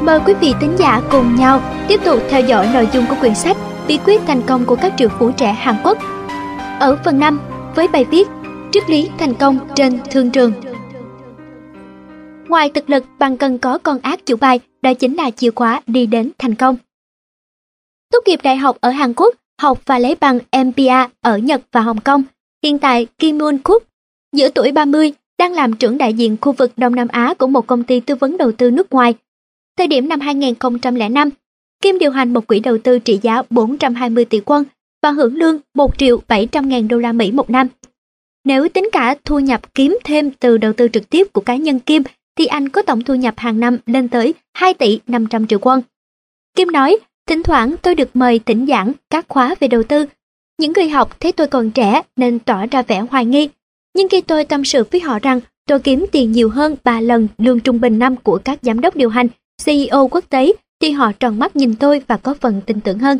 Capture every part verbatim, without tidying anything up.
Mời quý vị thính giả cùng nhau tiếp tục theo dõi nội dung của quyển sách Bí quyết thành công của các triệu phú trẻ Hàn Quốc. Ở phần năm với bài viết Triết lý thành công trên thương trường. Ngoài thực lực, bạn cần có con ác chủ bài, đó chính là chìa khóa đi đến thành công. Tốt nghiệp đại học ở Hàn Quốc, học và lấy bằng em bê a ở Nhật và Hồng Kông. Hiện tại Kim Moon Kook, giữa tuổi ba mươi, đang làm trưởng đại diện khu vực Đông Nam Á của một công ty tư vấn đầu tư nước ngoài. Thời điểm năm hai nghìn không trăm lẻ năm, Kim điều hành một quỹ đầu tư trị giá bốn trăm hai mươi tỷ won và hưởng lương một triệu bảy trăm ngàn đô la Mỹ một năm. Nếu tính cả thu nhập kiếm thêm từ đầu tư trực tiếp của cá nhân Kim, thì anh có tổng thu nhập hàng năm lên tới hai tỷ năm trăm triệu won. Kim nói, thỉnh thoảng tôi được mời thỉnh giảng các khóa về đầu tư. Những người học thấy tôi còn trẻ nên tỏ ra vẻ hoài nghi. Nhưng khi tôi tâm sự với họ rằng tôi kiếm tiền nhiều hơn ba lần lương trung bình năm của các giám đốc điều hành, xê e ô quốc tế, thì họ tròn mắt nhìn tôi và có phần tin tưởng hơn.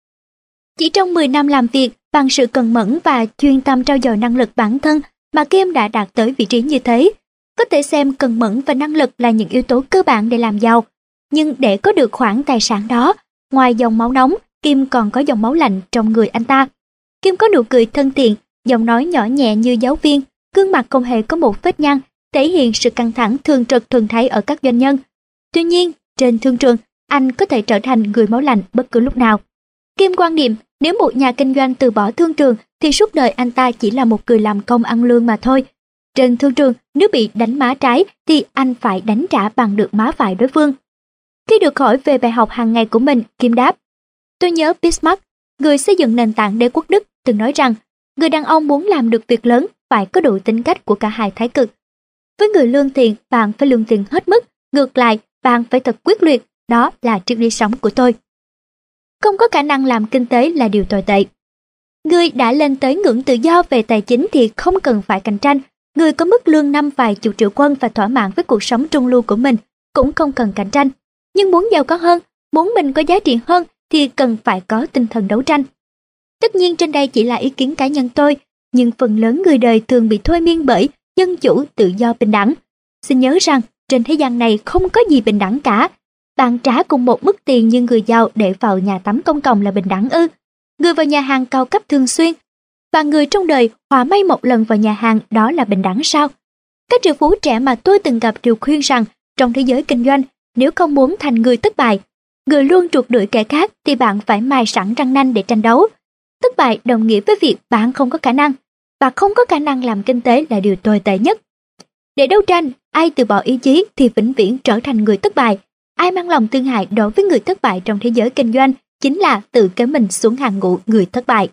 Chỉ trong mười năm làm việc, bằng sự cần mẫn và chuyên tâm trau dồi năng lực bản thân mà Kim đã đạt tới vị trí như thế. Có thể xem cần mẫn và năng lực là những yếu tố cơ bản để làm giàu. Nhưng để có được khoản tài sản đó, ngoài dòng máu nóng, Kim còn có dòng máu lạnh trong người anh ta. Kim có nụ cười thân thiện, giọng nói nhỏ nhẹ như giáo viên, gương mặt không hề có một vết nhăn, thể hiện sự căng thẳng thường trực thường thấy ở các doanh nhân. Tuy nhiên, trên thương trường, anh có thể trở thành người máu lạnh bất cứ lúc nào. Kim quan niệm, nếu một nhà kinh doanh từ bỏ thương trường thì suốt đời anh ta chỉ là một người làm công ăn lương mà thôi. Trên thương trường, nếu bị đánh má trái thì anh phải đánh trả bằng được má phải đối phương. Khi được hỏi về bài học hàng ngày của mình, Kim đáp, tôi nhớ Bismarck, người xây dựng nền tảng đế quốc Đức, từng nói rằng, người đàn ông muốn làm được việc lớn phải có đủ tính cách của cả hai thái cực. Với người lương thiện, bạn phải lương thiện hết mức, ngược lại, bạn phải thật quyết liệt, đó là triết lý sống của tôi. Không có khả năng làm kinh tế là điều tồi tệ. Người đã lên tới ngưỡng tự do về tài chính thì không cần phải cạnh tranh. Người có mức lương năm vài chục triệu won và thỏa mãn với cuộc sống trung lưu của mình cũng không cần cạnh tranh. Nhưng muốn giàu có hơn, muốn mình có giá trị hơn thì cần phải có tinh thần đấu tranh. Tất nhiên trên đây chỉ là ý kiến cá nhân tôi, nhưng phần lớn người đời thường bị thôi miên bởi dân chủ, tự do, bình đẳng. Xin nhớ rằng trên thế gian này không có gì bình đẳng cả. Bạn trả cùng một mức tiền như người giàu để vào nhà tắm công cộng là bình đẳng ư? Người vào nhà hàng cao cấp thường xuyên và người trong đời hòa may một lần vào nhà hàng, đó là bình đẳng sao? Các triệu phú trẻ mà tôi từng gặp đều khuyên rằng trong thế giới kinh doanh, nếu không muốn thành người thất bại, người luôn truột đuổi kẻ khác thì bạn phải mài sẵn răng nanh để tranh đấu. Thất bại đồng nghĩa với việc bạn không có khả năng, và không có khả năng làm kinh tế là điều tồi tệ nhất. Để đấu tranh, ai từ bỏ ý chí thì vĩnh viễn trở thành người thất bại. Ai mang lòng thương hại đối với người thất bại trong thế giới kinh doanh chính là tự kéo mình xuống hàng ngũ người thất bại.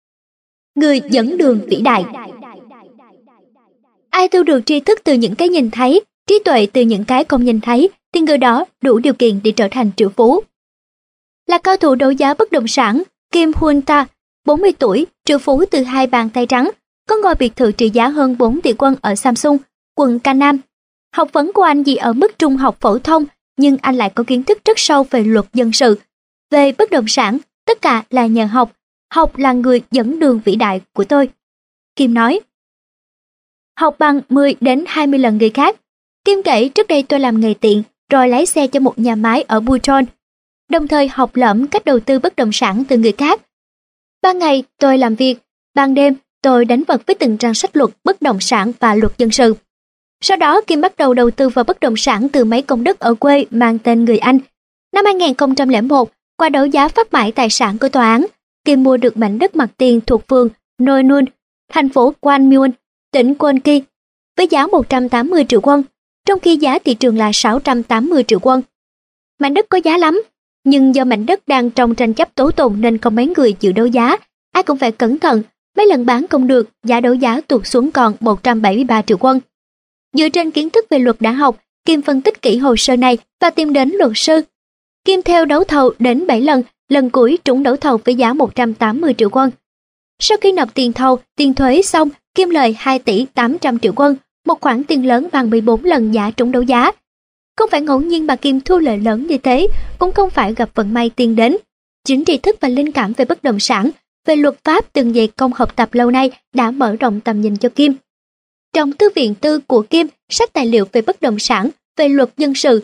Người dẫn đường vĩ đại. Ai thu được tri thức từ những cái nhìn thấy, trí tuệ từ những cái không nhìn thấy, thì người đó đủ điều kiện để trở thành triệu phú. Là cao thủ đấu giá bất động sản, Kim Hoon Ta, bốn mươi tuổi, triệu phú từ hai bàn tay trắng, có ngôi biệt thự trị giá hơn bốn tỷ won ở Samsung, quận Gangnam. Học vấn của anh chỉ ở mức trung học phổ thông, nhưng anh lại có kiến thức rất sâu về luật dân sự. Về bất động sản, tất cả là nhờ học. Học là người dẫn đường vĩ đại của tôi. Kim nói. Học bằng mười đến hai mươi lần người khác. Kim kể trước đây tôi làm nghề tiện, rồi lái xe cho một nhà máy ở Buton, đồng thời học lỏm cách đầu tư bất động sản từ người khác. Ban ngày tôi làm việc, ban đêm tôi đánh vật với từng trang sách luật bất động sản và luật dân sự. Sau đó Kim bắt đầu đầu tư vào bất động sản từ mấy công đức ở quê mang tên người Anh. Năm hai nghìn không trăm lẻ một, qua đấu giá phát mãi tài sản của tòa án, Kim mua được mảnh đất mặt tiền thuộc phường Noinun, thành phố Gwanmun, tỉnh Gyeonggi, với giá một trăm tám mươi triệu won, trong khi giá thị trường là sáu trăm tám mươi triệu won. Mảnh đất có giá lắm, nhưng do mảnh đất đang trong tranh chấp tố tụng nên không mấy người chịu đấu giá. Ai cũng phải cẩn thận, mấy lần bán không được, giá đấu giá tụt xuống còn một trăm bảy mươi ba triệu won. Dựa trên kiến thức về luật đã học, Kim phân tích kỹ hồ sơ này và tìm đến luật sư. Kim theo đấu thầu đến bảy lần, lần cuối trúng đấu thầu với giá một trăm tám mươi triệu won. Sau khi nộp tiền thầu, tiền thuế xong, Kim lời hai tỷ tám trăm triệu won, một khoản tiền lớn bằng mười bốn lần giá trúng đấu giá. Không phải ngẫu nhiên mà Kim thu lợi lớn như thế, cũng không phải gặp vận may tiên đến. Chính tri thức và linh cảm về bất động sản, về luật pháp từng dày công học tập lâu nay đã mở rộng tầm nhìn cho Kim. Trong thư viện tư của Kim, sách tài liệu về bất động sản, về luật dân sự,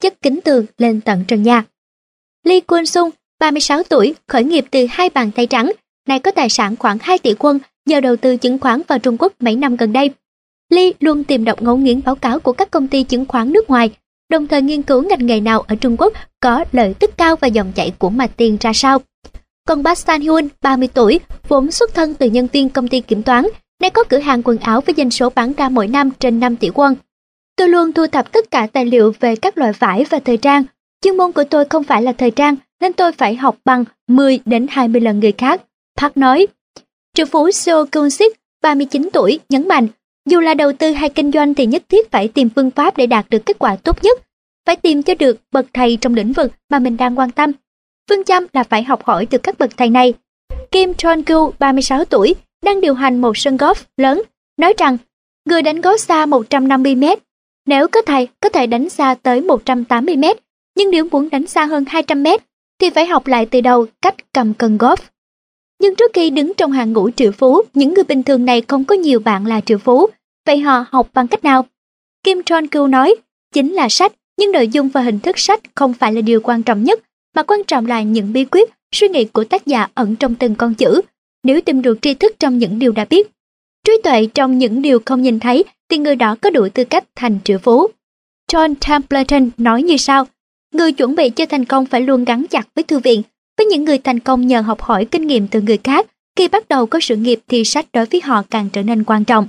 chất kính tường lên tận trần nhà. Lee Kwon-sung, ba mươi sáu tuổi, khởi nghiệp từ hai bàn tay trắng, nay có tài sản khoảng hai tỷ won nhờ đầu tư chứng khoán vào Trung Quốc mấy năm gần đây. Lee luôn tìm đọc ngấu nghiến báo cáo của các công ty chứng khoán nước ngoài, đồng thời nghiên cứu ngành nghề nào ở Trung Quốc có lợi tức cao và dòng chảy của mặt tiền ra sao. Còn Park San-hyun, ba mươi tuổi, vốn xuất thân từ nhân viên công ty kiểm toán, nay có cửa hàng quần áo với doanh số bán ra mỗi năm trên năm tỷ won. Tôi luôn thu thập tất cả tài liệu về các loại vải và thời trang. Chuyên môn của tôi không phải là thời trang, nên tôi phải học bằng mười đến hai mươi lần người khác, Park nói. Triệu phú Seo Kyung-sik, ba mươi chín tuổi, nhấn mạnh, dù là đầu tư hay kinh doanh thì nhất thiết phải tìm phương pháp để đạt được kết quả tốt nhất. Phải tìm cho được bậc thầy trong lĩnh vực mà mình đang quan tâm. Phương châm là phải học hỏi từ các bậc thầy này. Kim Chon-kyu, ba mươi sáu tuổi, đang điều hành một sân golf lớn, nói rằng người đánh golf xa một trăm năm mươi mét. Nếu có thầy có thể đánh xa tới một trăm tám mươi mét, nhưng nếu muốn đánh xa hơn hai trăm mét thì phải học lại từ đầu cách cầm cân golf. Nhưng trước khi đứng trong hàng ngũ triệu phú, những người bình thường này không có nhiều bạn là triệu phú. Vậy họ học bằng cách nào? Kim Chon-kyu nói, chính là sách, nhưng nội dung và hình thức sách không phải là điều quan trọng nhất, mà quan trọng là những bí quyết, suy nghĩ của tác giả ẩn trong từng con chữ. Nếu tìm được tri thức trong những điều đã biết, trí tuệ trong những điều không nhìn thấy, thì người đó có đủ tư cách thành triệu phú. John Templeton nói như sau, người chuẩn bị cho thành công phải luôn gắn chặt với thư viện. Với những người thành công nhờ học hỏi kinh nghiệm từ người khác, khi bắt đầu có sự nghiệp thì sách đối với họ càng trở nên quan trọng.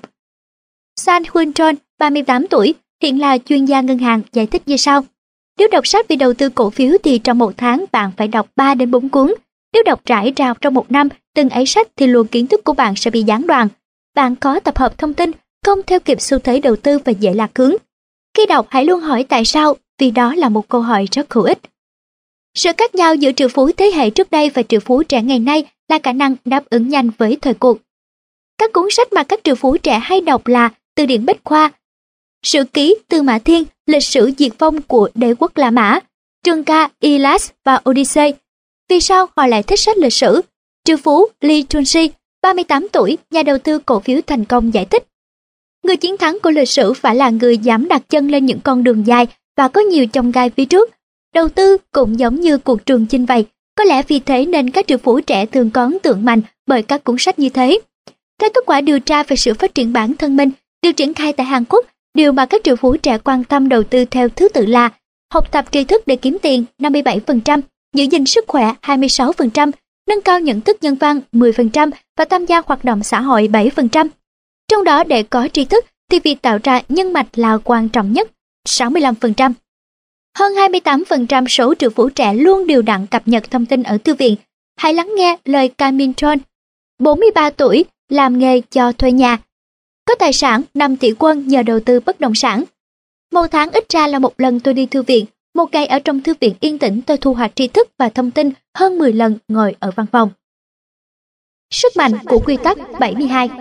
San Hyun-chon, ba mươi tám tuổi, hiện là chuyên gia ngân hàng, giải thích như sau. Nếu đọc sách về đầu tư cổ phiếu thì trong một tháng bạn phải đọc ba đến bốn cuốn. Nếu đọc rải rào trong một năm, từng ấy sách thì luồng kiến thức của bạn sẽ bị gián đoạn. Bạn có tập hợp thông tin, không theo kịp xu thế đầu tư và dễ lạc hướng. Khi đọc hãy luôn hỏi tại sao, vì đó là một câu hỏi rất hữu ích. Sự khác nhau giữa triệu phú thế hệ trước đây và triệu phú trẻ ngày nay là khả năng đáp ứng nhanh với thời cuộc. Các cuốn sách mà các triệu phú trẻ hay đọc là Từ điển Bách khoa, Sử ký Tư Mã Thiên, Lịch sử diệt vong của đế quốc La Mã, Trường ca Iliad và Odyssey. Vì sao họ lại thích sách lịch sử? Triệu phú Lee Chun-si, ba mươi tám tuổi, nhà đầu tư cổ phiếu thành công giải thích. Người chiến thắng của lịch sử phải là người dám đặt chân lên những con đường dài và có nhiều chông gai phía trước. Đầu tư cũng giống như cuộc trường chinh vậy, có lẽ vì thế nên các triệu phú trẻ thường có ấn tượng mạnh bởi các cuốn sách như thế. Theo kết quả điều tra về sự phát triển bản thân mình, được triển khai tại Hàn Quốc, điều mà các triệu phú trẻ quan tâm đầu tư theo thứ tự là học tập tri thức để kiếm tiền năm mươi bảy phần trăm, giữ gìn sức khỏe hai mươi sáu phần trăm, nâng cao nhận thức nhân văn mười phần trăm và tham gia hoạt động xã hội bảy phần trăm. Trong đó để có tri thức thì việc tạo ra nhân mạch là quan trọng nhất, sáu mươi lăm phần trăm. Hơn hai mươi tám phần trăm số triệu phú trẻ luôn đều đặn cập nhật thông tin ở thư viện. Hãy lắng nghe lời Kim Min-chon, bốn mươi ba tuổi, làm nghề cho thuê nhà. Có tài sản năm tỷ won nhờ đầu tư bất động sản. Một tháng ít ra là một lần tôi đi thư viện, một ngày ở trong thư viện yên tĩnh tôi thu hoạch tri thức và thông tin hơn mười lần ngồi ở văn phòng. Sức mạnh của quy tắc bảy mươi hai.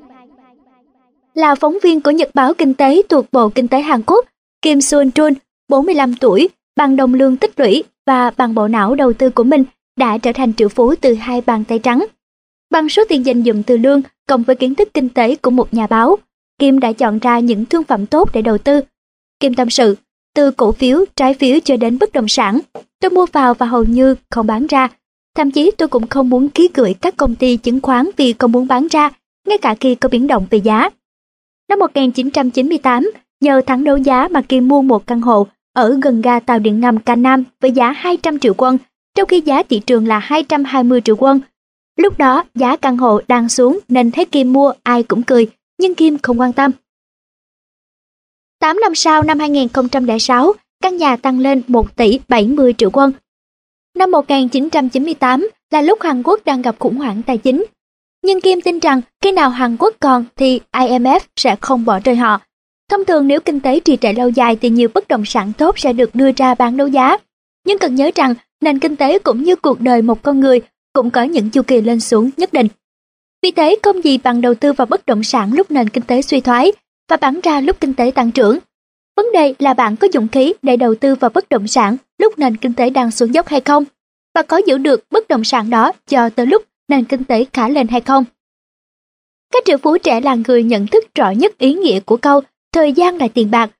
Là phóng viên của Nhật báo Kinh tế thuộc Bộ Kinh tế Hàn Quốc, Kim Sun-chun, bốn mươi lăm tuổi, bằng đồng lương tích lũy và bằng bộ não đầu tư của mình đã trở thành triệu phú từ hai bàn tay trắng. Bằng số tiền dành dụm từ lương cộng với kiến thức kinh tế của một nhà báo, Kim đã chọn ra những thương phẩm tốt để đầu tư. Kim tâm sự, từ cổ phiếu, trái phiếu cho đến bất động sản, tôi mua vào và hầu như không bán ra. Thậm chí tôi cũng không muốn ký gửi các công ty chứng khoán vì không muốn bán ra, ngay cả khi có biến động về giá. Năm một nghìn chín trăm chín mươi tám, nhờ thắng đấu giá mà Kim mua một căn hộ ở gần ga tàu điện ngầm Can Nam với giá hai trăm triệu won, trong khi giá thị trường là hai trăm hai mươi triệu won. Lúc đó giá căn hộ đang xuống nên thấy Kim mua ai cũng cười, nhưng Kim không quan tâm. tám năm sau, năm hai nghìn không trăm lẻ sáu, căn nhà tăng lên một tỷ bảy mươi triệu won. Năm một nghìn chín trăm chín mươi tám là lúc Hàn Quốc đang gặp khủng hoảng tài chính. Nhưng Kim tin rằng khi nào Hàn Quốc còn thì I M F sẽ không bỏ rơi họ. Thông thường nếu kinh tế trì trệ lâu dài thì nhiều bất động sản tốt sẽ được đưa ra bán đấu giá. Nhưng cần nhớ rằng nền kinh tế cũng như cuộc đời một con người cũng có những chu kỳ lên xuống nhất định. Vì thế không gì bằng đầu tư vào bất động sản lúc nền kinh tế suy thoái và bán ra lúc kinh tế tăng trưởng. Vấn đề là bạn có dũng khí để đầu tư vào bất động sản lúc nền kinh tế đang xuống dốc hay không, và có giữ được bất động sản đó cho tới lúc nền kinh tế khá lên hay không. Các triệu phú trẻ là người nhận thức rõ nhất ý nghĩa của câu thời gian là tiền bạc.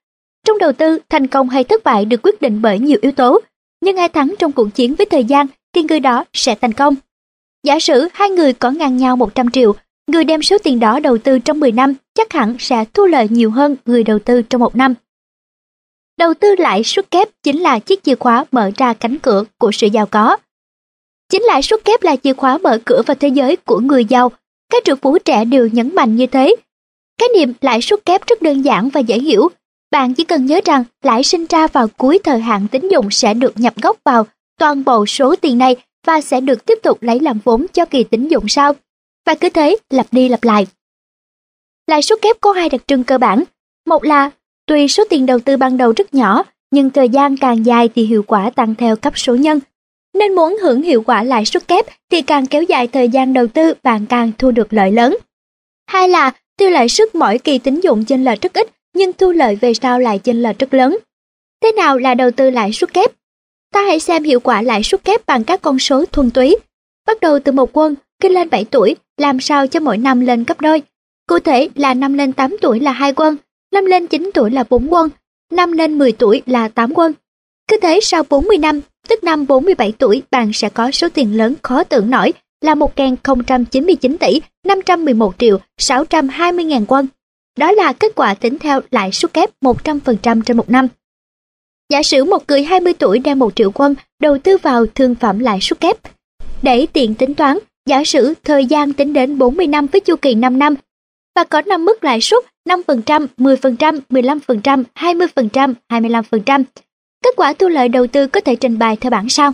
Trong đầu tư, thành công hay thất bại được quyết định bởi nhiều yếu tố, nhưng ai thắng trong cuộc chiến với thời gian thì người đó sẽ thành công. Giả sử hai người có ngang nhau một trăm triệu, người đem số tiền đó đầu tư trong mười năm chắc hẳn sẽ thu lợi nhiều hơn người đầu tư trong một năm. Đầu tư lãi suất kép chính là chiếc chìa khóa mở ra cánh cửa của sự giàu có. Chính lãi suất kép là chìa khóa mở cửa vào thế giới của người giàu. Các triệu phú trẻ đều nhấn mạnh như thế. Khái niệm lãi suất kép rất đơn giản và dễ hiểu. Bạn chỉ cần nhớ rằng lãi sinh ra vào cuối thời hạn tín dụng sẽ được nhập gốc vào toàn bộ số tiền này và sẽ được tiếp tục lấy làm vốn cho kỳ tín dụng sau. Và cứ thế lặp đi lặp lại. Lãi suất kép có hai đặc trưng cơ bản. Một là tuy số tiền đầu tư ban đầu rất nhỏ, nhưng thời gian càng dài thì hiệu quả tăng theo cấp số nhân. Nên muốn hưởng hiệu quả lãi suất kép thì càng kéo dài thời gian đầu tư bạn càng thu được lợi lớn. Hai là tuy lãi suất mỗi kỳ tín dụng chênh lệch rất ít, nhưng thu lợi về sau lại chênh lệch rất lớn. Thế nào là đầu tư lãi suất kép? Ta hãy xem hiệu quả lãi suất kép bằng các con số thuần túy. Bắt đầu từ một quân, khi lên bảy tuổi, làm sao cho mỗi năm lên gấp đôi. Cụ thể là năm lên tám tuổi là hai quân, năm lên chín tuổi là bốn quân, năm lên mười tuổi là tám quân. Cứ thế sau bốn mươi năm, tức năm bốn mươi bảy tuổi, bạn sẽ có số tiền lớn khó tưởng nổi là một nghìn không trăm chín mươi chín tỷ năm trăm mười một triệu sáu trăm hai mươi ngàn quân. Đó là kết quả tính theo lãi suất kép một trăm phần trăm trên một năm. Giả sử một người hai mươi tuổi đem một triệu quân đầu tư vào thương phẩm lãi suất kép. Để tiện tính toán, giả sử thời gian tính đến bốn mươi năm với chu kỳ năm năm và có năm mức lãi suất năm phần trăm, mười phần trăm, mười lăm phần trăm, hai mươi phần trăm, hai mươi lăm phần trăm. Kết quả thu lợi đầu tư có thể trình bày theo bảng sau.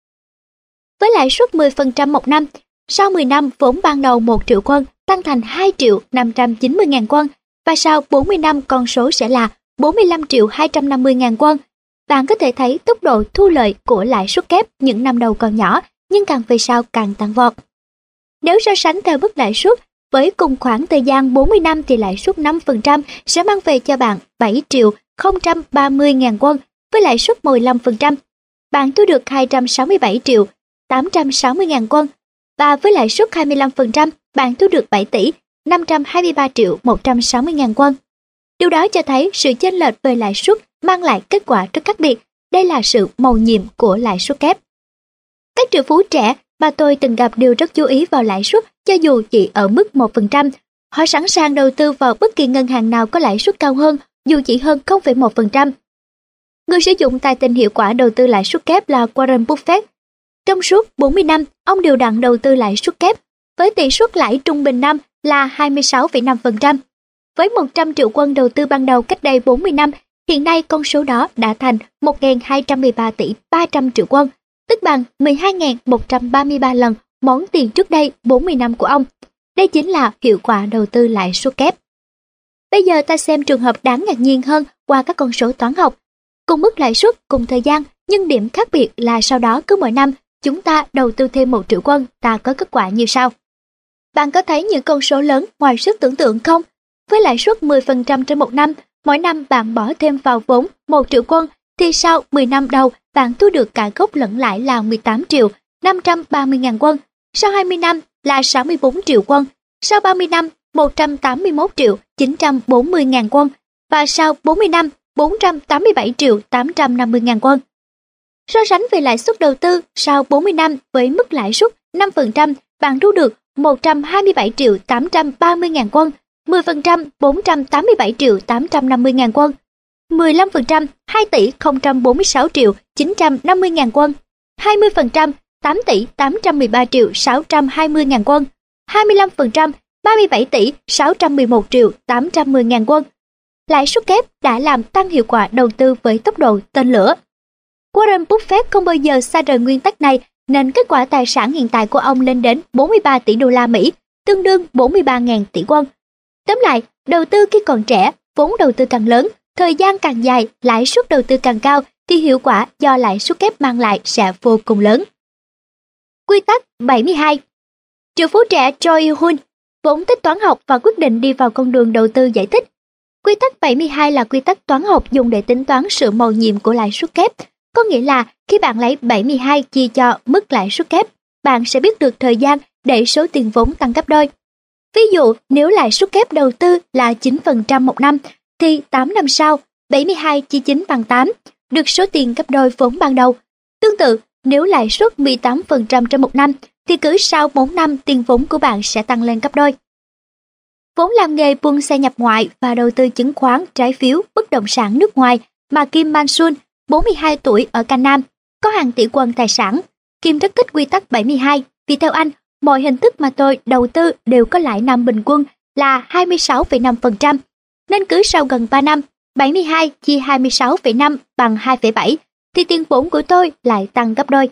Với lãi suất mười phần trăm một năm, sau mười năm vốn ban đầu một triệu quân tăng thành hai triệu năm trăm chín mươi ngàn quân và sau bốn mươi năm con số sẽ là bốn mươi lăm triệu hai trăm năm mươi ngàn quân. Bạn có thể thấy tốc độ thu lợi của lãi suất kép những năm đầu còn nhỏ, nhưng càng về sau càng tăng vọt. Nếu so sánh theo mức lãi suất, với cùng khoảng thời gian bốn mươi năm thì lãi suất năm phần trăm sẽ mang về cho bạn bảy triệu không trăm ba mươi ngàn quân, với lãi suất mười lăm phần trăm. Bạn thu được hai trăm sáu mươi bảy triệu tám trăm sáu mươi ngàn quân, và với lãi suất hai mươi lăm phần trăm, bạn thu được bảy tỷ năm trăm hai mươi ba triệu một trăm sáu mươi ngàn quân. Điều đó cho thấy sự chênh lệch về lãi suất mang lại kết quả rất khác biệt. Đây là sự mầu nhiệm của lãi suất kép. Các triệu phú trẻ mà tôi từng gặp đều rất chú ý vào lãi suất, cho dù chỉ ở mức một phần trăm. Họ sẵn sàng đầu tư vào bất kỳ ngân hàng nào có lãi suất cao hơn, dù chỉ hơn không phẩy một phần trăm. Người sử dụng tài tình hiệu quả đầu tư lãi suất kép là Warren Buffett. Trong suốt bốn mươi năm, ông đều đặn đầu tư lãi suất kép, với tỷ suất lãi trung bình năm là hai mươi sáu phẩy năm phần trăm. Với một trăm triệu quân đầu tư ban đầu cách đây bốn mươi năm, hiện nay con số đó đã thành một nghìn hai trăm mười ba tỷ ba trăm triệu quân, tức bằng mười hai nghìn một trăm ba mươi ba lần món tiền trước đây bốn mươi năm của ông. Đây chính là hiệu quả đầu tư lãi suất kép. Bây giờ ta xem trường hợp đáng ngạc nhiên hơn qua các con số toán học. Cùng mức lãi suất, cùng thời gian, nhưng điểm khác biệt là sau đó cứ mỗi năm chúng ta đầu tư thêm một triệu quân, ta có kết quả như sau. Bạn có thấy những con số lớn ngoài sức tưởng tượng không? Với lãi suất mười phần trăm trên một năm, mỗi năm bạn bỏ thêm vào vốn một triệu quân, thì sau mười năm đầu bạn thu được cả gốc lẫn lãi là mười tám triệu năm trăm ba mươi ngàn quân. Sau hai mươi năm là sáu mươi bốn triệu quân. Sau ba mươi năm, một trăm tám mươi mốt triệu chín trăm bốn mươi ngàn quân. Và sau bốn mươi năm, bốn trăm tám mươi bảy triệu tám trăm năm mươi ngàn quân. So sánh về lãi suất đầu tư sau bốn mươi năm với mức lãi suất năm phần trăm, bạn thu được một trăm hai mươi bảy triệu tám trăm ba mươi ngàn quân, mười phần trăm bốn trăm tám mươi bảy triệu tám trăm năm mươi ngàn quân, mười lăm phần trăm hai tỷ không trăm bốn mươi sáu triệu chín trăm năm mươi ngàn quân, hai mươi phần trăm tám tỷ tám trăm mười ba triệu sáu trăm hai mươi ngàn quân, hai mươi lăm phần trăm ba mươi bảy tỷ sáu trăm mười một triệu tám trăm mười ngàn quân. Lãi suất kép đã làm tăng hiệu quả đầu tư với tốc độ tên lửa. Warren Buffett không bao giờ xa rời nguyên tắc này, nên kết quả tài sản hiện tại của ông lên đến bốn mươi ba tỷ đô la Mỹ, tương đương bốn mươi ba nghìn tỷ won. Tóm lại, đầu tư khi còn trẻ, vốn đầu tư càng lớn, thời gian càng dài, lãi suất đầu tư càng cao, thì hiệu quả do lãi suất kép mang lại sẽ vô cùng lớn. Quy tắc bảy mươi hai. Triệu phú trẻ Choi Il-hun vốn thích toán học và quyết định đi vào con đường đầu tư giải thích. Quy tắc bảy mươi hai là quy tắc toán học dùng để tính toán sự mầu nhiệm của lãi suất kép. Có nghĩa là khi bạn lấy bảy mươi hai chia cho mức lãi suất kép, bạn sẽ biết được thời gian để số tiền vốn tăng gấp đôi. Ví dụ, nếu lãi suất kép đầu tư là chín phần trăm một năm, thì tám năm sau, bảy mươi hai chia chín bằng tám, được số tiền gấp đôi vốn ban đầu. Tương tự, nếu lãi suất mười tám phần trăm trên một năm, thì cứ sau bốn năm tiền vốn của bạn sẽ tăng lên gấp đôi. Vốn làm nghề buôn xe nhập ngoại và đầu tư chứng khoán, trái phiếu, bất động sản nước ngoài mà Kim Man-sun, bốn mươi hai tuổi ở Cang Nam, có hàng tỷ won tài sản. Kim rất thích quy tắc bảy mươi hai, vì theo anh, mọi hình thức mà tôi đầu tư đều có lãi năm bình quân là hai mươi sáu phẩy năm phần trăm. Nên cứ sau gần ba năm, bảy mươi hai chia hai mươi sáu phẩy năm bằng hai phẩy bảy, thì tiền vốn của tôi lại tăng gấp đôi.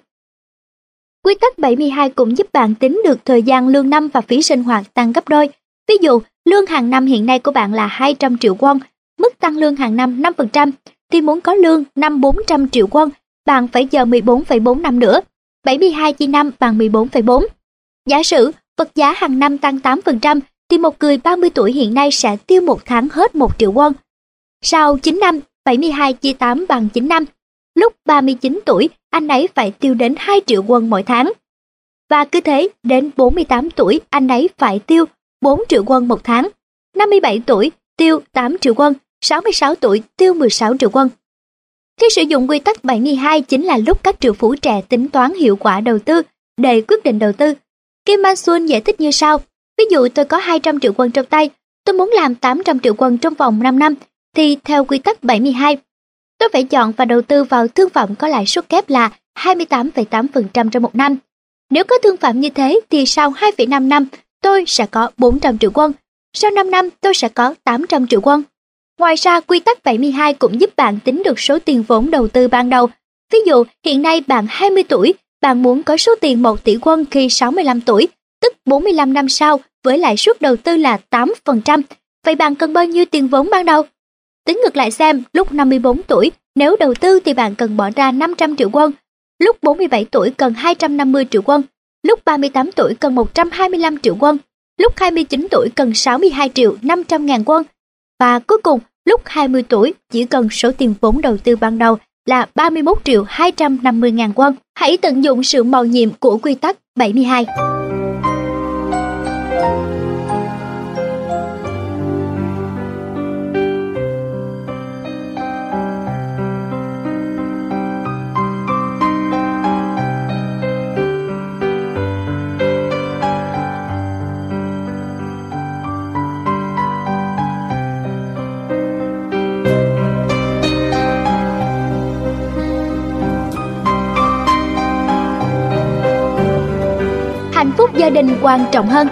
Quy tắc bảy mươi hai cũng giúp bạn tính được thời gian lương năm và phí sinh hoạt tăng gấp đôi. Ví dụ, lương hàng năm hiện nay của bạn là hai trăm triệu won, mức tăng lương hàng năm năm phần trăm, thì muốn có lương năm bốn trăm triệu won, bạn phải chờ mười bốn phẩy bốn năm nữa. bảy mươi hai chia năm bằng mười bốn phẩy bốn. Giả sử vật giá hàng năm tăng tám phần trăm, thì một người ba mươi tuổi hiện nay sẽ tiêu một tháng hết một triệu won. Sau chín năm, bảy mươi hai chia tám bằng chín năm. Lúc ba mươi chín tuổi, anh ấy phải tiêu đến hai triệu won mỗi tháng. Và cứ thế, đến bốn mươi tám tuổi, anh ấy phải tiêu bốn triệu won một tháng. năm mươi bảy tuổi, tiêu tám triệu won. sáu mươi sáu tuổi, tiêu mười sáu triệu won. Khi sử dụng quy tắc bảy mươi hai chính là lúc các triệu phú trẻ tính toán hiệu quả đầu tư để quyết định đầu tư. Kim Man-sun giải thích như sau. Ví dụ tôi có hai trăm triệu won trong tay, tôi muốn làm tám trăm triệu won trong vòng năm năm, thì theo quy tắc bảy mươi hai, tôi phải chọn và đầu tư vào thương phẩm có lãi suất kép là hai mươi tám phẩy tám phần trăm trong một năm. Nếu có thương phẩm như thế thì sau hai phẩy năm năm tôi sẽ có bốn trăm triệu won, sau năm năm tôi sẽ có tám trăm triệu won. Ngoài ra, quy tắc bảy mươi hai cũng giúp bạn tính được số tiền vốn đầu tư ban đầu. Ví dụ, hiện nay bạn hai mươi tuổi, bạn muốn có số tiền một tỷ won khi sáu mươi lăm tuổi, tức bốn mươi lăm năm sau với lãi suất đầu tư là tám phần trăm. Vậy bạn cần bao nhiêu tiền vốn ban đầu? Tính ngược lại xem, lúc năm mươi bốn tuổi, nếu đầu tư thì bạn cần bỏ ra năm trăm triệu won, lúc bốn mươi bảy tuổi cần hai trăm năm mươi triệu won, lúc ba mươi tám tuổi cần một trăm hai mươi lăm triệu won, lúc hai mươi chín tuổi cần sáu mươi hai triệu năm trăm ngàn won. Và cuối cùng, lúc hai mươi tuổi chỉ cần số tiền vốn đầu tư ban đầu là ba mươi mốt triệu hai trăm năm mươi ngàn won. Hãy tận dụng sự mầu nhiệm của quy tắc bảy mươi hai. Hạnh phúc gia đình quan trọng hơn.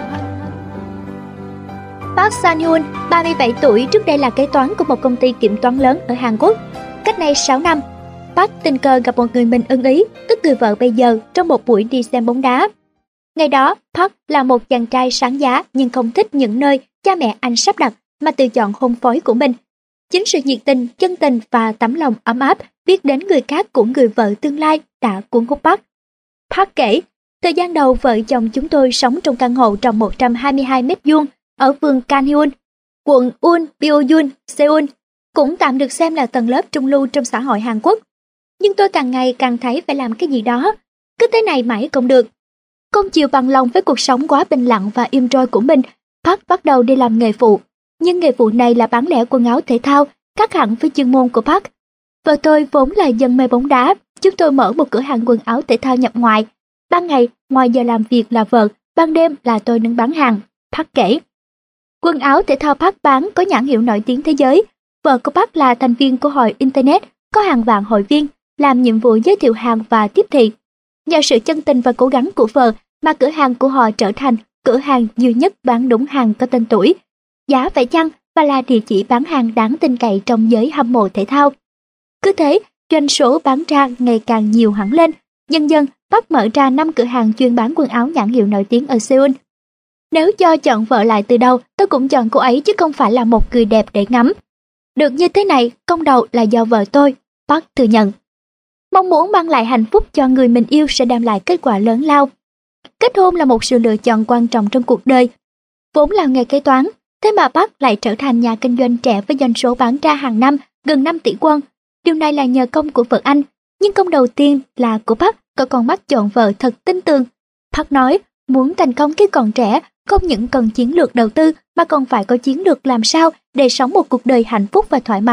Park San-hyun, ba mươi bảy tuổi, trước đây là kế toán của một công ty kiểm toán lớn ở Hàn Quốc. Cách đây sáu năm, Park tình cờ gặp một người mình ưng ý, tức người vợ bây giờ, trong một buổi đi xem bóng đá. Ngày đó, Park là một chàng trai sáng giá nhưng không thích những nơi cha mẹ anh sắp đặt mà tự chọn hôn phối của mình. Chính sự nhiệt tình, chân tình và tấm lòng ấm áp biết đến người khác của người vợ tương lai đã cuốn hút Park. Park kể, thời gian đầu vợ chồng chúng tôi sống trong căn hộ rộng một trăm hai mươi hai mét vuông ở phường Ganhyun, quận Unpyeong, Seoul, cũng tạm được xem là tầng lớp trung lưu trong xã hội Hàn Quốc. Nhưng tôi càng ngày càng thấy phải làm cái gì đó, cứ thế này mãi không được. Không chịu bằng lòng với cuộc sống quá bình lặng và im trôi của mình, Park bắt đầu đi làm nghề phụ. Nhưng nghề phụ này là bán lẻ quần áo thể thao, khác hẳn với chuyên môn của Park. Vợ tôi vốn là dân mê bóng đá, chúng tôi mở một cửa hàng quần áo thể thao nhập ngoại. Ban ngày, ngoài giờ làm việc là vợ, ban đêm là tôi đứng bán hàng, Park kể. Quần áo thể thao Park bán có nhãn hiệu nổi tiếng thế giới. Vợ của Park là thành viên của hội Internet, có hàng vạn hội viên, làm nhiệm vụ giới thiệu hàng và tiếp thị. Nhờ sự chân tình và cố gắng của vợ mà cửa hàng của họ trở thành cửa hàng duy nhất bán đúng hàng có tên tuổi, giá phải chăng và là địa chỉ bán hàng đáng tin cậy trong giới hâm mộ thể thao. Cứ thế, doanh số bán ra ngày càng nhiều hẳn lên. Dần dần, Park mở ra năm cửa hàng chuyên bán quần áo nhãn hiệu nổi tiếng ở Seoul. Nếu cho chọn vợ lại từ đầu, tôi cũng chọn cô ấy chứ không phải là một người đẹp để ngắm. Được như thế này, công đầu là do vợ tôi, Park thừa nhận. Mong muốn mang lại hạnh phúc cho người mình yêu sẽ đem lại kết quả lớn lao. Kết hôn là một sự lựa chọn quan trọng trong cuộc đời. Vốn là nghề kế toán, thế mà Park lại trở thành nhà kinh doanh trẻ với doanh số bán ra hàng năm gần năm tỷ won. Điều này là nhờ công của vợ anh, nhưng công đầu tiên là của Park có con mắt chọn vợ thật tin tưởng. Park nói, muốn thành công khi còn trẻ, không những cần chiến lược đầu tư mà còn phải có chiến lược làm sao để sống một cuộc đời hạnh phúc và thoải mái.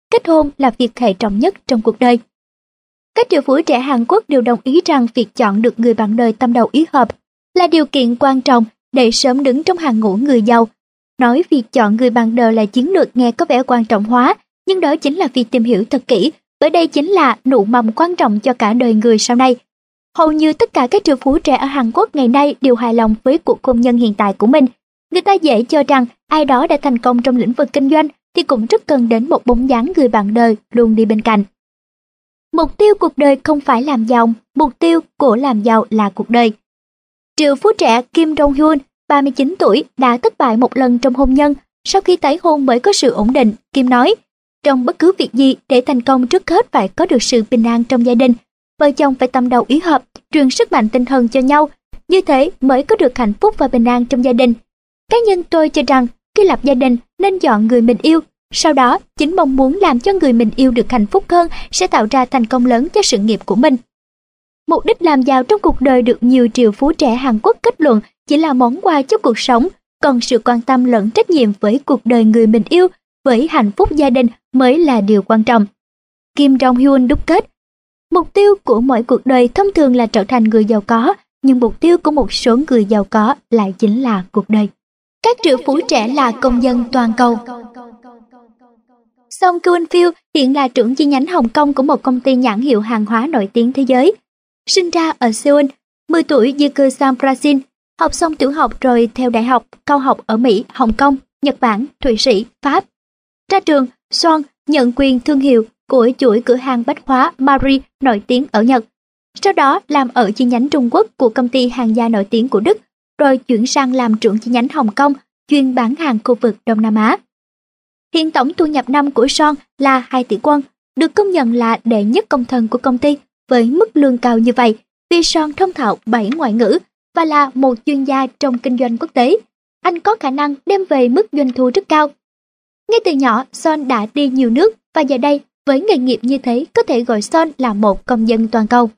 kết hôn là việc hệ trọng nhất trong cuộc đời. Các triệu phú trẻ Hàn Quốc đều đồng ý rằng việc chọn được người bạn đời tâm đầu ý hợp là điều kiện quan trọng để sớm đứng trong hàng ngũ người giàu. Nói việc chọn người bạn đời là chiến lược nghe có vẻ quan trọng hóa, nhưng đó chính là việc tìm hiểu thật kỹ, bởi đây chính là nụ mầm quan trọng cho cả đời người sau này. Hầu như tất cả các triệu phú trẻ ở Hàn Quốc ngày nay đều hài lòng với cuộc hôn nhân hiện tại của mình. Người ta dễ cho rằng ai đó đã thành công trong lĩnh vực kinh doanh thì cũng rất cần đến một bóng dáng người bạn đời luôn đi bên cạnh. Mục tiêu cuộc đời không phải làm giàu, mục tiêu của làm giàu là cuộc đời. Triệu phú trẻ Kim Dong Hyun, ba mươi chín tuổi, đã thất bại một lần trong hôn nhân. Sau khi tái hôn mới có sự ổn định, Kim nói, trong bất cứ việc gì để thành công trước hết phải có được sự bình an trong gia đình. Vợ chồng phải tâm đầu ý hợp, truyền sức mạnh tinh thần cho nhau, như thế mới có được hạnh phúc và bình an trong gia đình. Cá nhân tôi cho rằng khi lập gia đình nên chọn người mình yêu, sau đó chính mong muốn làm cho người mình yêu được hạnh phúc hơn sẽ tạo ra thành công lớn cho sự nghiệp của mình. Mục đích làm giàu trong cuộc đời được nhiều triệu phú trẻ Hàn Quốc kết luận chỉ là món quà cho cuộc sống, còn sự quan tâm lẫn trách nhiệm với cuộc đời người mình yêu, với hạnh phúc gia đình mới là điều quan trọng. Kim Dong Hyun đúc kết, mục tiêu của mỗi cuộc đời thông thường là trở thành người giàu có, nhưng mục tiêu của một số người giàu có lại chính là cuộc đời. Các triệu phú trẻ là công dân toàn cầu. Song Kyun-pil hiện là trưởng chi nhánh Hồng Kông của một công ty nhãn hiệu hàng hóa nổi tiếng thế giới. Sinh ra ở Seoul, mười tuổi di cư sang Brazil, học xong tiểu học rồi theo đại học, cao học ở Mỹ, Hồng Kông, Nhật Bản, Thụy Sĩ, Pháp. Ra trường, Son nhận quyền thương hiệu của chuỗi cửa hàng bách hóa Marie nổi tiếng ở Nhật. Sau đó làm ở chi nhánh Trung Quốc của công ty hàng gia nổi tiếng của Đức, rồi chuyển sang làm trưởng chi nhánh Hồng Kông, chuyên bán hàng khu vực Đông Nam Á. Hiện tổng thu nhập năm của Son là hai tỷ won, được công nhận là đệ nhất công thần của công ty với mức lương cao như vậy vì Son thông thạo bảy ngoại ngữ và là một chuyên gia trong kinh doanh quốc tế. Anh có khả năng đem về mức doanh thu rất cao. Ngay từ nhỏ, Son đã đi nhiều nước và giờ đây với nghề nghiệp như thế có thể gọi Son là một công dân toàn cầu.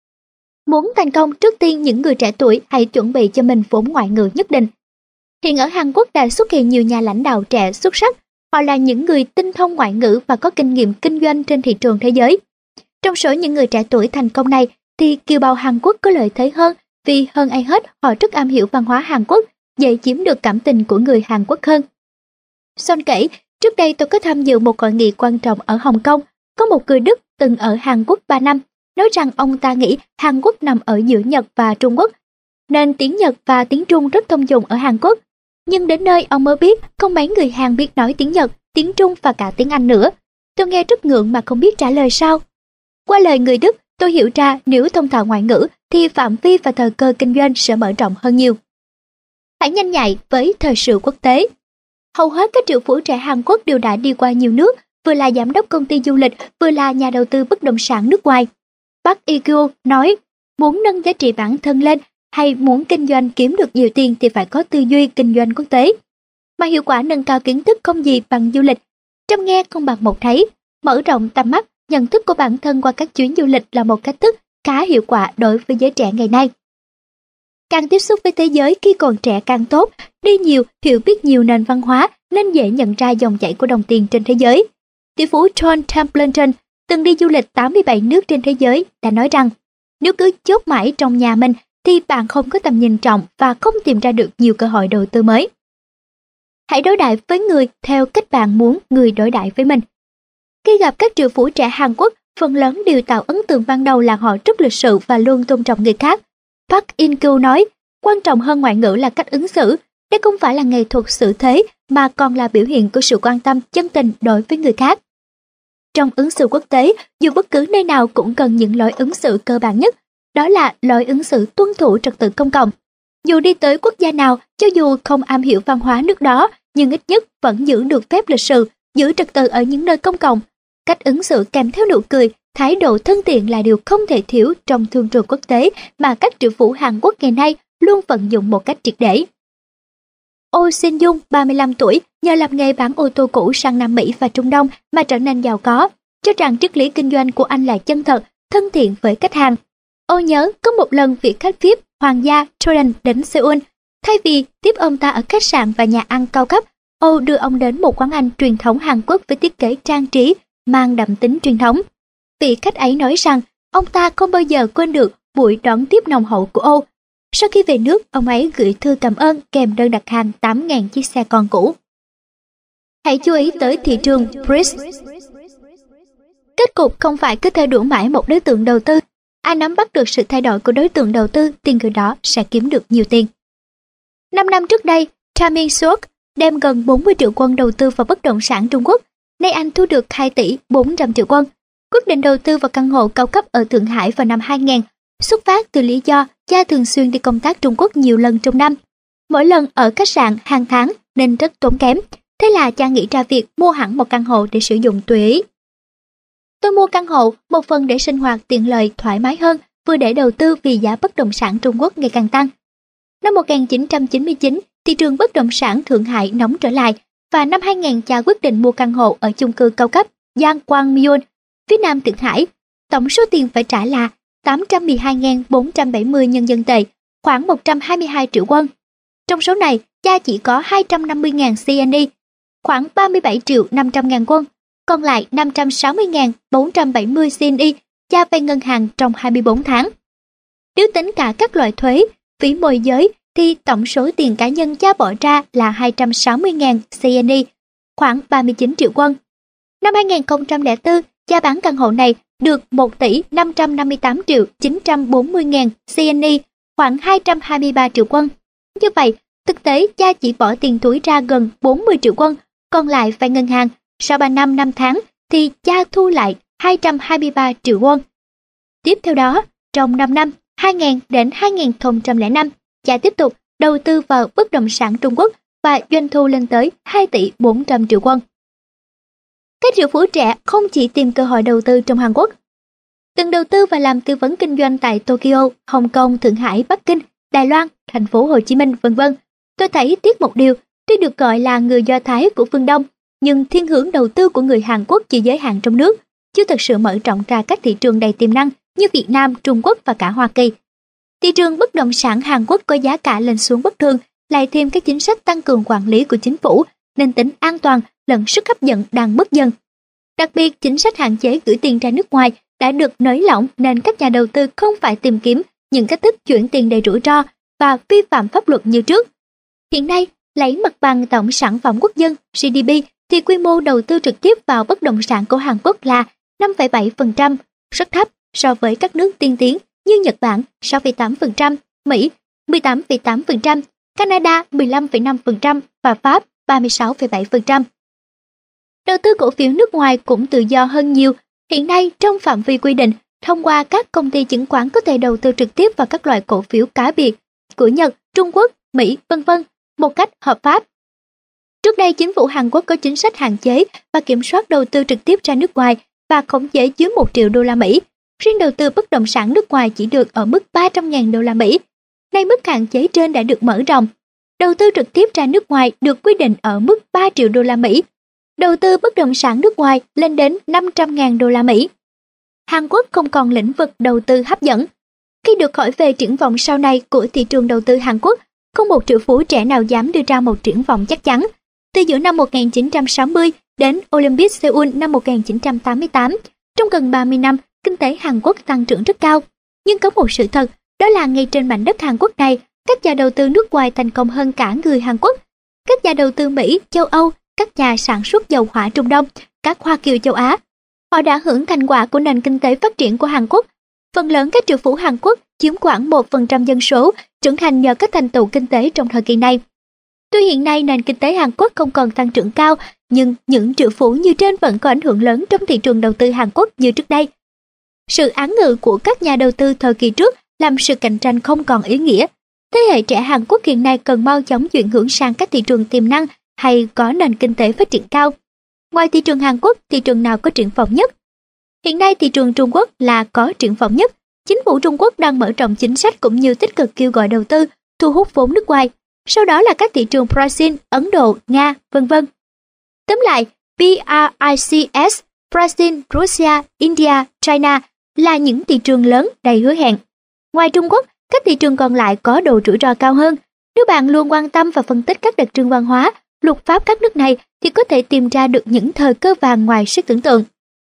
Muốn thành công, trước tiên những người trẻ tuổi hãy chuẩn bị cho mình vốn ngoại ngữ nhất định. Hiện ở Hàn Quốc đã xuất hiện nhiều nhà lãnh đạo trẻ xuất sắc. Họ là những người tinh thông ngoại ngữ và có kinh nghiệm kinh doanh trên thị trường thế giới. Trong số những người trẻ tuổi thành công này thì kiều bào Hàn Quốc có lợi thế hơn vì hơn ai hết họ rất am hiểu văn hóa Hàn Quốc, dễ chiếm được cảm tình của người Hàn Quốc hơn. Son kể, trước đây tôi có tham dự một hội nghị quan trọng ở Hồng Kông, có một người Đức từng ở Hàn Quốc ba năm, nói rằng ông ta nghĩ Hàn Quốc nằm ở giữa Nhật và Trung Quốc, nên tiếng Nhật và tiếng Trung rất thông dụng ở Hàn Quốc. Nhưng đến nơi ông mới biết không mấy người Hàn biết nói tiếng Nhật, tiếng Trung và cả tiếng Anh nữa. Tôi nghe rất ngượng mà không biết trả lời sao. Qua lời người Đức, tôi hiểu ra nếu thông thạo ngoại ngữ thì phạm vi và thời cơ kinh doanh sẽ mở rộng hơn nhiều. Hãy nhanh nhạy với thời sự quốc tế. Hầu hết các triệu phú trẻ Hàn Quốc đều đã đi qua nhiều nước, vừa là giám đốc công ty du lịch, vừa là nhà đầu tư bất động sản nước ngoài. Park Ikyo nói, muốn nâng giá trị bản thân lên hay muốn kinh doanh kiếm được nhiều tiền thì phải có tư duy kinh doanh quốc tế. Mà hiệu quả nâng cao kiến thức không gì bằng du lịch. Trong nghe không bằng một thấy, mở rộng tầm mắt, nhận thức của bản thân qua các chuyến du lịch là một cách thức khá hiệu quả đối với giới trẻ ngày nay. Càng tiếp xúc với thế giới khi còn trẻ càng tốt, đi nhiều, hiểu biết nhiều nền văn hóa nên dễ nhận ra dòng chảy của đồng tiền trên thế giới. Tỷ phú John Templeton từng đi du lịch tám mươi bảy nước trên thế giới đã nói rằng nếu cứ chốt mãi trong nhà mình thì bạn không có tầm nhìn rộng và không tìm ra được nhiều cơ hội đầu tư mới. Hãy đối đãi với người theo cách bạn muốn người đối đãi với mình. Khi gặp các triệu phú trẻ Hàn Quốc, phần lớn đều tạo ấn tượng ban đầu là họ rất lịch sự và luôn tôn trọng người khác. Park In-kyu nói, quan trọng hơn ngoại ngữ là cách ứng xử. Đây không phải là nghệ thuật xử thế mà còn là biểu hiện của sự quan tâm chân tình đối với người khác. Trong ứng xử quốc tế, dù bất cứ nơi nào cũng cần những lối ứng xử cơ bản nhất, đó là lối ứng xử tuân thủ trật tự công cộng. Dù đi tới quốc gia nào, cho dù không am hiểu văn hóa nước đó, nhưng ít nhất vẫn giữ được phép lịch sự, giữ trật tự ở những nơi công cộng. Cách ứng xử kèm theo nụ cười, thái độ thân thiện là điều không thể thiếu trong thương trường quốc tế mà các triệu phú Hàn Quốc ngày nay luôn vận dụng một cách triệt để. Oh Shin-young, ba mươi lăm tuổi, nhờ làm nghề bán ô tô cũ sang Nam Mỹ và Trung Đông mà trở nên giàu có, cho rằng triết lý kinh doanh của anh là chân thật, thân thiện với khách hàng. Oh nhớ có một lần vị khách vi ai pi hoàng gia Jordan đến Seoul, thay vì tiếp ông ta ở khách sạn và nhà ăn cao cấp, Oh đưa ông đến một quán ăn truyền thống Hàn Quốc với thiết kế trang trí, mang đậm tính truyền thống. Vị khách ấy nói rằng ông ta không bao giờ quên được buổi đón tiếp nồng hậu của Âu. Sau khi về nước, ông ấy gửi thư cảm ơn kèm đơn đặt hàng tám nghìn chiếc xe con cũ. Hãy chú ý tới thị trường Brits. Kết cục không phải cứ theo đuổi mãi một đối tượng đầu tư. Ai nắm bắt được sự thay đổi của đối tượng đầu tư thì người đó sẽ kiếm được nhiều tiền. Năm năm trước đây, Tamin Suok đem gần bốn mươi triệu won đầu tư vào bất động sản Trung Quốc. Nay anh thu được hai tỷ bốn trăm triệu won. Quyết định đầu tư vào căn hộ cao cấp ở Thượng Hải vào năm hai nghìn, xuất phát từ lý do cha thường xuyên đi công tác Trung Quốc nhiều lần trong năm. Mỗi lần ở khách sạn hàng tháng nên rất tốn kém. Thế là cha nghĩ ra việc mua hẳn một căn hộ để sử dụng tùy ý. Tôi mua căn hộ một phần để sinh hoạt tiện lợi thoải mái hơn, vừa để đầu tư vì giá bất động sản Trung Quốc ngày càng tăng. Năm một nghìn chín trăm chín mươi chín, thị trường bất động sản Thượng Hải nóng trở lại và năm hai nghìn cha quyết định mua căn hộ ở chung cư cao cấp Giang Quang Myon, phía nam Thượng Hải. Tổng số tiền phải trả là tám trăm mười hai nghìn bốn trăm bảy mươi nhân dân tệ, khoảng một trăm hai mươi hai triệu won. Trong số này, cha chỉ có hai trăm năm mươi nghìn xê en i, khoảng ba mươi bảy triệu năm trăm ngàn won, còn lại năm trăm sáu mươi nghìn bốn trăm bảy mươi xê en i cha vay ngân hàng trong hai mươi bốn tháng. Nếu tính cả các loại thuế, phí môi giới thì tổng số tiền cá nhân cha bỏ ra là hai trăm sáu mươi nghìn xê en i, khoảng ba mươi chín triệu won. Năm hai nghìn không trăm lẻ bốn, cha bán căn hộ này được một tỷ năm trăm năm mươi tám triệu chín trăm bốn mươi nghìn xê en i, khoảng hai trăm hai mươi ba triệu won. Như vậy, thực tế cha chỉ bỏ tiền túi ra gần bốn mươi triệu won, còn lại vay ngân hàng. Sau ba năm năm tháng thì cha thu lại hai trăm hai mươi ba triệu won. Tiếp theo đó, trong năm năm hai nghìn đến hai nghìn không trăm lẻ năm, cha tiếp tục đầu tư vào bất động sản Trung Quốc và doanh thu lên tới hai tỷ bốn trăm triệu won. Các triệu phú trẻ không chỉ tìm cơ hội đầu tư trong Hàn Quốc. Từng đầu tư và làm tư vấn kinh doanh tại Tokyo, Hồng Kông, Thượng Hải, Bắc Kinh, Đài Loan, thành phố Hồ Chí Minh, vân vân. Tôi thấy tiếc một điều, tuy được gọi là người Do Thái của phương Đông, nhưng thiên hướng đầu tư của người Hàn Quốc chỉ giới hạn trong nước, chưa thực sự mở rộng ra các thị trường đầy tiềm năng như Việt Nam, Trung Quốc và cả Hoa Kỳ. Thị trường bất động sản Hàn Quốc có giá cả lên xuống bất thường, lại thêm các chính sách tăng cường quản lý của chính phủ, nên tính an toàn lẫn sức hấp dẫn đang mất dần. Đặc biệt, chính sách hạn chế gửi tiền ra nước ngoài đã được nới lỏng nên các nhà đầu tư không phải tìm kiếm những cách thức chuyển tiền đầy rủi ro và vi phạm pháp luật như trước. Hiện nay, lấy mặt bằng tổng sản phẩm quốc dân giê đê pê thì quy mô đầu tư trực tiếp vào bất động sản của Hàn Quốc là năm phẩy bảy phần trăm, rất thấp so với các nước tiên tiến như Nhật Bản sáu phẩy tám phần trăm, Mỹ mười tám phẩy tám phần trăm, Canada mười lăm phẩy năm phần trăm và Pháp ba mươi sáu phẩy bảy phần trăm. Đầu tư cổ phiếu nước ngoài cũng tự do hơn nhiều. Hiện nay, trong phạm vi quy định, thông qua các công ty chứng khoán có thể đầu tư trực tiếp vào các loại cổ phiếu cá biệt của Nhật, Trung Quốc, Mỹ, vân vân một cách hợp pháp. Trước đây, chính phủ Hàn Quốc có chính sách hạn chế và kiểm soát đầu tư trực tiếp ra nước ngoài và khống chế dưới một triệu đô la Mỹ. Riêng đầu tư bất động sản nước ngoài chỉ được ở mức ba trăm nghìn đô la Mỹ. Nay mức hạn chế trên đã được mở rộng. Đầu tư trực tiếp ra nước ngoài được quy định ở mức ba triệu đô la Mỹ. Đầu tư bất động sản nước ngoài lên đến năm trăm nghìn đô la Mỹ. Hàn Quốc không còn lĩnh vực đầu tư hấp dẫn. Khi được hỏi về triển vọng sau này của thị trường đầu tư Hàn Quốc, không một triệu phú trẻ nào dám đưa ra một triển vọng chắc chắn. Từ giữa năm một nghìn chín trăm sáu mươi đến Olympic Seoul năm một nghìn chín trăm tám mươi tám, trong gần ba mươi năm, kinh tế Hàn Quốc tăng trưởng rất cao. Nhưng có một sự thật, đó là ngay trên mảnh đất Hàn Quốc này, các nhà đầu tư nước ngoài thành công hơn cả người Hàn Quốc. Các nhà đầu tư Mỹ, châu Âu, các nhà sản xuất dầu hỏa Trung Đông, các Hoa Kiều châu Á, họ đã hưởng thành quả của nền kinh tế phát triển của Hàn Quốc. Phần lớn các triệu phú Hàn Quốc chiếm khoảng một phần trăm dân số, trưởng thành nhờ các thành tựu kinh tế trong thời kỳ này. Tuy hiện nay nền kinh tế Hàn Quốc không còn tăng trưởng cao, nhưng những triệu phú như trên vẫn có ảnh hưởng lớn trong thị trường đầu tư Hàn Quốc như trước đây. Sự án ngữ của các nhà đầu tư thời kỳ trước làm sự cạnh tranh không còn ý nghĩa. Thế hệ trẻ Hàn Quốc hiện nay cần mau chóng chuyển hướng sang các thị trường tiềm năng hay có nền kinh tế phát triển cao. Ngoài thị trường Hàn Quốc, thị trường nào có triển vọng nhất? Hiện nay thị trường Trung Quốc là có triển vọng nhất. Chính phủ Trung Quốc đang mở rộng chính sách cũng như tích cực kêu gọi đầu tư, thu hút vốn nước ngoài. Sau đó là các thị trường Brazil, Ấn Độ, Nga, vân vân. Tóm lại, bê rờ i xê ét, Brazil, Russia, India, China là những thị trường lớn đầy hứa hẹn. Ngoài Trung Quốc, các thị trường còn lại có độ rủi ro cao hơn. Nếu bạn luôn quan tâm và phân tích các đặc trưng văn hóa, luật pháp các nước này thì có thể tìm ra được những thời cơ vàng ngoài sức tưởng tượng.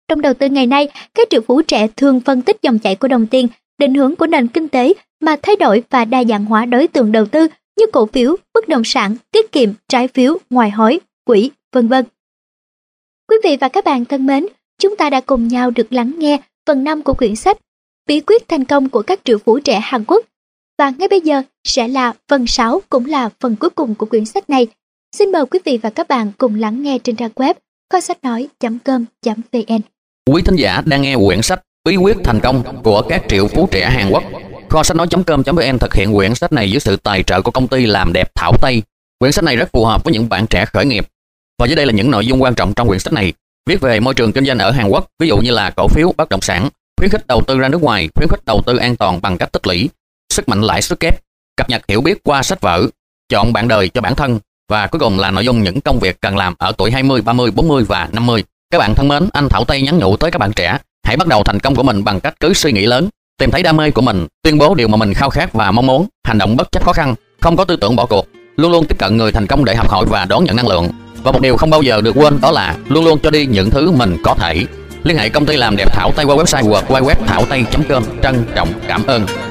Trong đầu tư ngày nay, các triệu phú trẻ thường phân tích dòng chảy của đồng tiền, định hướng của nền kinh tế mà thay đổi và đa dạng hóa đối tượng đầu tư như cổ phiếu, bất động sản, tiết kiệm, trái phiếu, ngoại hối, quỹ, vân vân. Quý vị và các bạn thân mến, chúng ta đã cùng nhau được lắng nghe phần năm của quyển sách Bí quyết thành công của các triệu phú trẻ Hàn Quốc. Và ngay bây giờ sẽ là phần sáu, cũng là phần cuối cùng của quyển sách này. Xin mời quý vị và các bạn cùng lắng nghe trên trang web kho sách nói chấm com chấm vn. Quý thính giả đang nghe quyển sách Bí quyết thành công của các triệu phú trẻ Hàn Quốc. Kho sách nói chấm com chấm vn thực hiện quyển sách này dưới sự tài trợ của công ty làm đẹp Thảo Tây. Quyển sách này rất phù hợp với những bạn trẻ khởi nghiệp. Và dưới đây là những nội dung quan trọng trong quyển sách này. Viết về môi trường kinh doanh ở Hàn Quốc, ví dụ như là cổ phiếu, bất động sản, khuyến khích đầu tư ra nước ngoài, khuyến khích đầu tư an toàn bằng cách tích lũy, sức mạnh lãi suất kép, cập nhật hiểu biết qua sách vở, chọn bạn đời cho bản thân, và cuối cùng là nội dung những công việc cần làm ở tuổi hai mươi, ba mươi, bốn mươi và năm mươi. Các bạn thân mến, anh Thảo Tây nhắn nhủ tới các bạn trẻ, hãy bắt đầu thành công của mình bằng cách cứ suy nghĩ lớn, tìm thấy đam mê của mình, tuyên bố điều mà mình khao khát và mong muốn, hành động bất chấp khó khăn, không có tư tưởng bỏ cuộc, luôn luôn tiếp cận người thành công để học hỏi và đón nhận năng lượng. Và một điều không bao giờ được quên đó là luôn luôn cho đi những thứ mình có thể. Liên hệ công ty làm đẹp Thảo Tây qua website w w w chấm thảo tây chấm com. Trân trọng cảm ơn.